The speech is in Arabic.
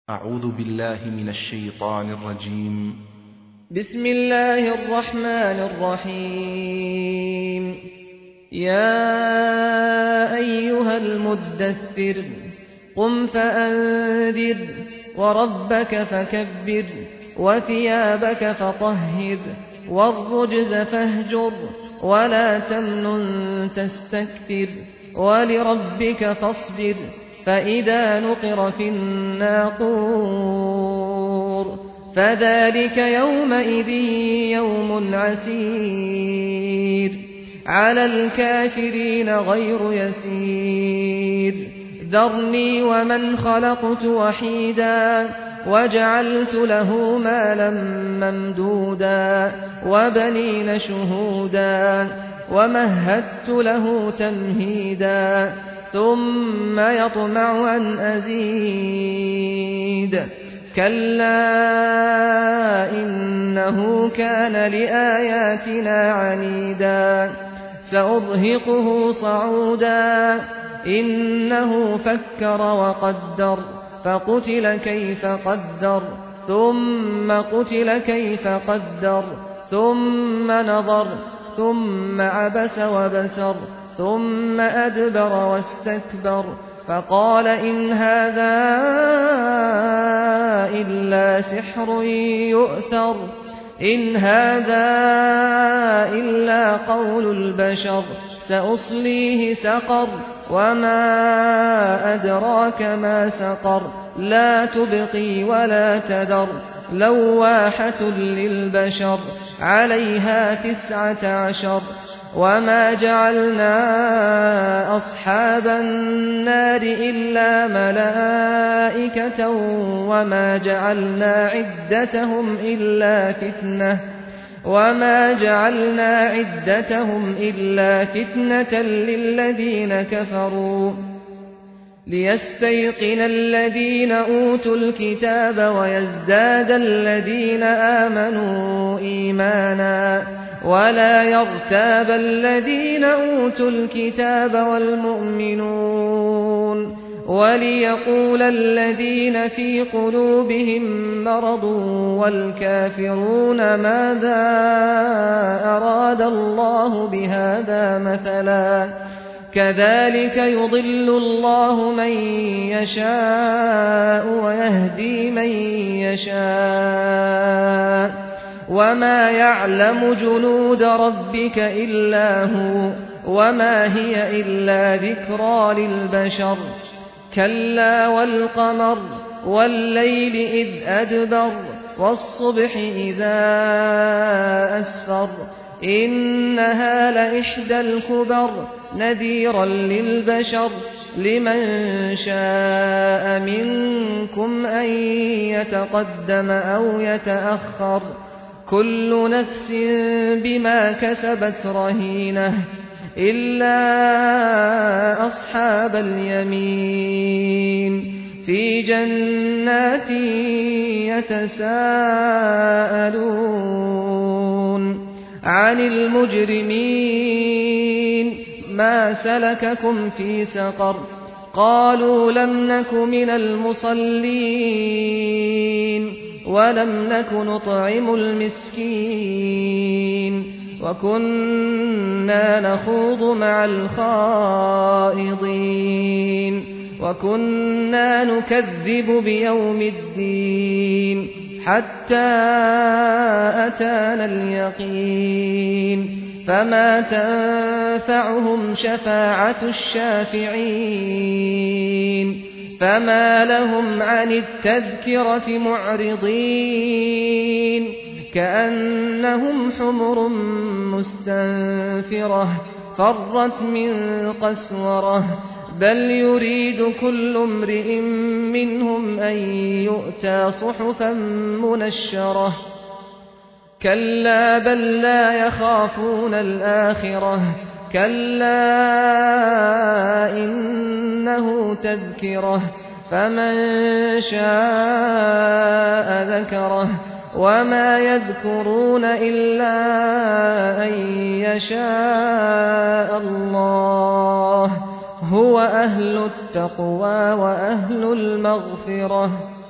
أعوذ بالله من الشيطان الرجيم. بسم الله الرحمن الرحيم. يا أيها المدثر قم فأنذر وربك فكبر وثيابك فطهر والرجز فاهجر ولا تمنن تستكثر ولربك فاصبر فإذا نقر في الناقور فذلك يومئذ يوم عسير على الكافرين غير يسير. ذرني ومن خلقت وحيدا وجعلت له مالا ممدودا وبنين شهودا ومهدت له تمهيدا ثم يطمع أن أزيد كلا إنه كان لآياتنا عنيدا سأرهقه صعودا إنه فكر وقدر فقتل كيف قدر ثم قتل كيف قدر ثم نظر ثم عبس وبسر ثم أدبر واستكبر فقال إن هذا إلا سحر يؤثر إن هذا إلا قول البشر سأصليه سقر وما أدراك ما سقر لا تبقي ولا تذر لواحة للبشر عليها 19 وما جعلنا أصحاب النار إلا ملائكة وما جعلنا عدتهم إلا فتنة للذين كفروا ليستيقن الذين أوتوا الكتاب ويزداد الذين آمنوا إيمانا ولا يرتاب الذين أوتوا الكتاب والمؤمنون وليقول الذين في قلوبهم مرض والكافرون ماذا أراد الله بهذا مثلا كذلك يضل الله من يشاء ويهدي من يشاء وما يعلم جنود ربك إلا هو وما هي إلا ذكرى للبشر. كلا والقمر والليل إذ أدبر والصبح إذا أسفر إنها لإحدى الكبر نذيرا للبشر لمن شاء منكم أن يتقدم أو يتأخر كل نفس بما كسبت رهينة إلا أصحاب اليمين في جنات يتساءلون عن المجرمين ما سلككم في سقر قالوا لم نك من المصلين ولم نك نطعم المسكين وكنا نخوض مع الخائضين وكنا نكذب بيوم الدين حتى أتانا اليقين فما تنفعهم شفاعة الشافعين فما لهم عن التذكرة معرضين كأنهم حمر مستنفرة فرت من قسورة بل يريد كل امرئ منهم أن يؤتى صحفا منشرة كلا بل لا يخافون الآخرة كلا إنه تذكرة فمن شاء ذكره وما يذكرون إلا أن يشاء الله هو أهل التقوى وأهل المغفرة.